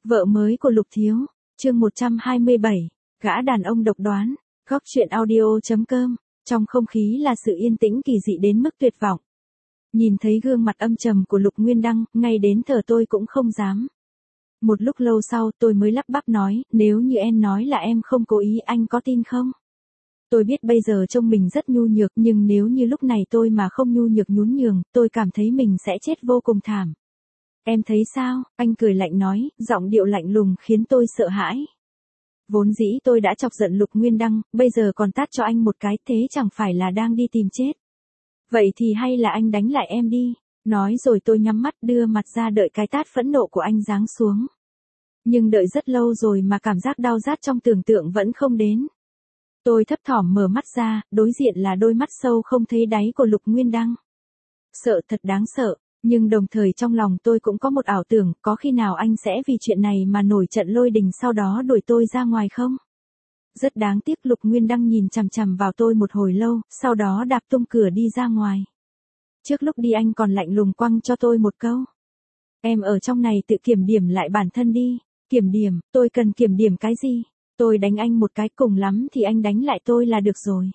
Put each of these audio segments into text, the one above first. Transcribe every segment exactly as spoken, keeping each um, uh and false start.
Vợ mới của Lục Thiếu, chương một trăm hai mươi bảy, gã đàn ông độc đoán, góc truyện audio.com, trong không khí là sự yên tĩnh kỳ dị đến mức tuyệt vọng. Nhìn thấy gương mặt âm trầm của Lục Nguyên Đăng, ngay đến thở tôi cũng không dám. Một lúc lâu sau tôi mới lắp bắp nói, nếu như em nói là em không cố ý anh có tin không? Tôi biết bây giờ trông mình rất nhu nhược nhưng nếu như lúc này tôi mà không nhu nhược nhún nhường, tôi cảm thấy mình sẽ chết vô cùng thảm. Em thấy sao? Anh cười lạnh nói, giọng điệu lạnh lùng khiến tôi sợ hãi. Vốn dĩ tôi đã chọc giận Lục Nguyên Đăng, bây giờ còn tát cho anh một cái, thế chẳng phải là đang đi tìm chết. Vậy thì hay là anh đánh lại em đi. Nói rồi tôi nhắm mắt đưa mặt ra đợi cái tát phẫn nộ của anh giáng xuống. Nhưng đợi rất lâu rồi mà cảm giác đau rát trong tưởng tượng vẫn không đến. Tôi thấp thỏm mở mắt ra, đối diện là đôi mắt sâu không thấy đáy của Lục Nguyên Đăng. Sợ, thật đáng sợ, nhưng đồng thời trong lòng tôi cũng có một ảo tưởng, có khi nào anh sẽ vì chuyện này mà nổi trận lôi đình sau đó đuổi tôi ra ngoài không? Rất đáng tiếc Lục Nguyên Đăng nhìn chằm chằm vào tôi một hồi lâu, sau đó đạp tung cửa đi ra ngoài. Trước lúc đi anh còn lạnh lùng quăng cho tôi một câu. Em ở trong này tự kiểm điểm lại bản thân đi. Kiểm điểm, tôi cần kiểm điểm cái gì? Tôi đánh anh một cái, cùng lắm thì anh đánh lại tôi là được rồi.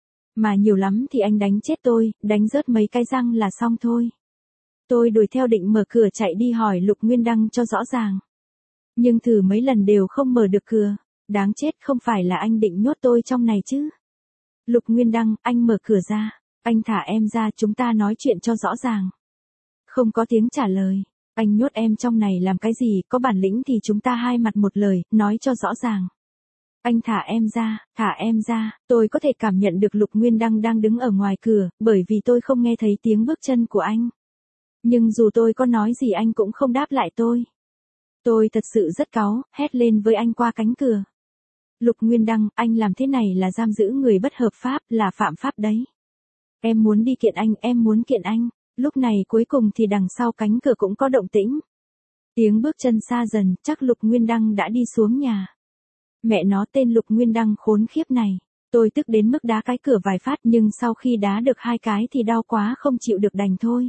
Mà nhiều lắm thì anh đánh chết tôi, đánh rớt mấy cái răng là xong thôi. Tôi đuổi theo định mở cửa chạy đi hỏi Lục Nguyên Đăng cho rõ ràng. Nhưng thử mấy lần đều không mở được cửa. Đáng chết, không phải là anh định nhốt tôi trong này chứ? Lục Nguyên Đăng, anh mở cửa ra. Anh thả em ra, chúng ta nói chuyện cho rõ ràng. Không có tiếng trả lời. Anh nhốt em trong này làm cái gì, có bản lĩnh thì chúng ta hai mặt một lời, nói cho rõ ràng. Anh thả em ra, thả em ra, tôi có thể cảm nhận được Lục Nguyên Đăng đang đứng ở ngoài cửa, bởi vì tôi không nghe thấy tiếng bước chân của anh. Nhưng dù tôi có nói gì anh cũng không đáp lại tôi. Tôi thật sự rất cáu, hét lên với anh qua cánh cửa. Lục Nguyên Đăng, anh làm thế này là giam giữ người bất hợp pháp, là phạm pháp đấy. Em muốn đi kiện anh, em muốn kiện anh. Lúc này cuối cùng thì đằng sau cánh cửa cũng có động tĩnh. Tiếng bước chân xa dần, chắc Lục Nguyên Đăng đã đi xuống nhà. Mẹ nó, tên Lục Nguyên Đăng khốn khiếp này. Tôi tức đến mức đá cái cửa vài phát nhưng sau khi đá được hai cái thì đau quá không chịu được đành thôi.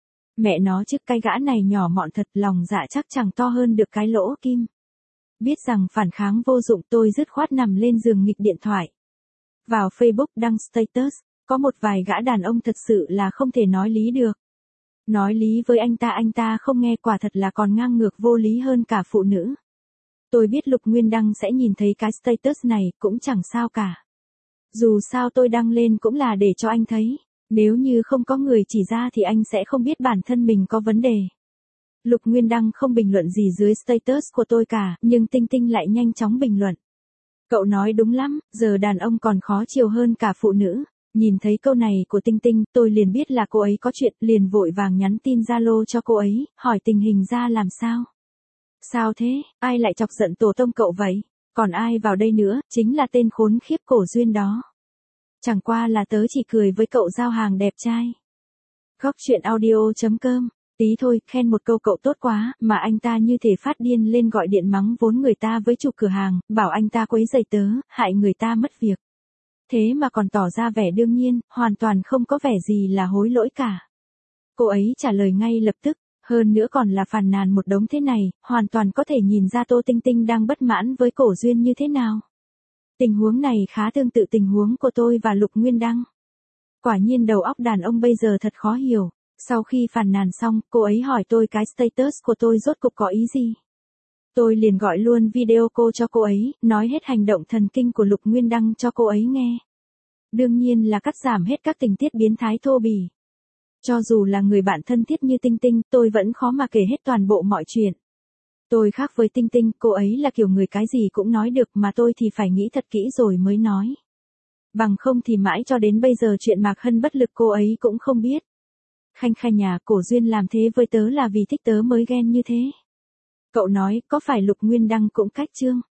Mẹ nó chứ, cái gã này nhỏ mọn thật, lòng dạ chắc chẳng to hơn được cái lỗ kim. Biết rằng phản kháng vô dụng, tôi dứt khoát nằm lên giường nghịch điện thoại. Vào Facebook đăng status, có một vài gã đàn ông thật sự là không thể nói lý được. Nói lý với anh ta anh ta không nghe, quả thật là còn ngang ngược vô lý hơn cả phụ nữ. Tôi biết Lục Nguyên Đăng sẽ nhìn thấy cái status này, cũng chẳng sao cả. Dù sao tôi đăng lên cũng là để cho anh thấy. Nếu như không có người chỉ ra thì anh sẽ không biết bản thân mình có vấn đề. Lục Nguyên Đăng không bình luận gì dưới status của tôi cả, nhưng Tinh Tinh lại nhanh chóng bình luận. Cậu nói đúng lắm, giờ đàn ông còn khó chiều hơn cả phụ nữ. Nhìn thấy câu này của Tinh Tinh, tôi liền biết là cô ấy có chuyện, liền vội vàng nhắn tin Zalo cho cô ấy, hỏi tình hình ra làm sao. Sao thế, ai lại chọc giận tổ tông cậu vậy? Còn ai vào đây nữa, chính là tên khốn khiếp Cổ Duyên đó. Chẳng qua là tớ chỉ cười với cậu giao hàng đẹp trai. Góc truyện audio.com, tí thôi, khen một câu cậu tốt quá, mà anh ta như thể phát điên lên gọi điện mắng vốn người ta với chủ cửa hàng, bảo anh ta quấy rầy tớ, hại người ta mất việc. Thế mà còn tỏ ra vẻ đương nhiên, hoàn toàn không có vẻ gì là hối lỗi cả. Cô ấy trả lời ngay lập tức, hơn nữa còn là phàn nàn một đống thế này, hoàn toàn có thể nhìn ra Tô Tinh Tinh đang bất mãn với Cổ Duyên như thế nào. Tình huống này khá tương tự tình huống của tôi và Lục Nguyên Đăng. Quả nhiên đầu óc đàn ông bây giờ thật khó hiểu. Sau khi phàn nàn xong, cô ấy hỏi tôi cái status của tôi rốt cục có ý gì. Tôi liền gọi luôn video cô cho cô ấy, nói hết hành động thần kinh của Lục Nguyên Đăng cho cô ấy nghe. Đương nhiên là cắt giảm hết các tình tiết biến thái thô bỉ. Cho dù là người bạn thân thiết như Tinh Tinh, tôi vẫn khó mà kể hết toàn bộ mọi chuyện. Tôi khác với Tinh Tinh, cô ấy là kiểu người cái gì cũng nói được mà tôi thì phải nghĩ thật kỹ rồi mới nói. Bằng không thì mãi cho đến bây giờ chuyện Mạc Hân bất lực cô ấy cũng không biết. Khanh khai nhà, Cổ Duyên làm thế với tớ là vì thích tớ mới ghen như thế. Cậu nói, có phải Lục Nguyên Đăng cũng cách chương?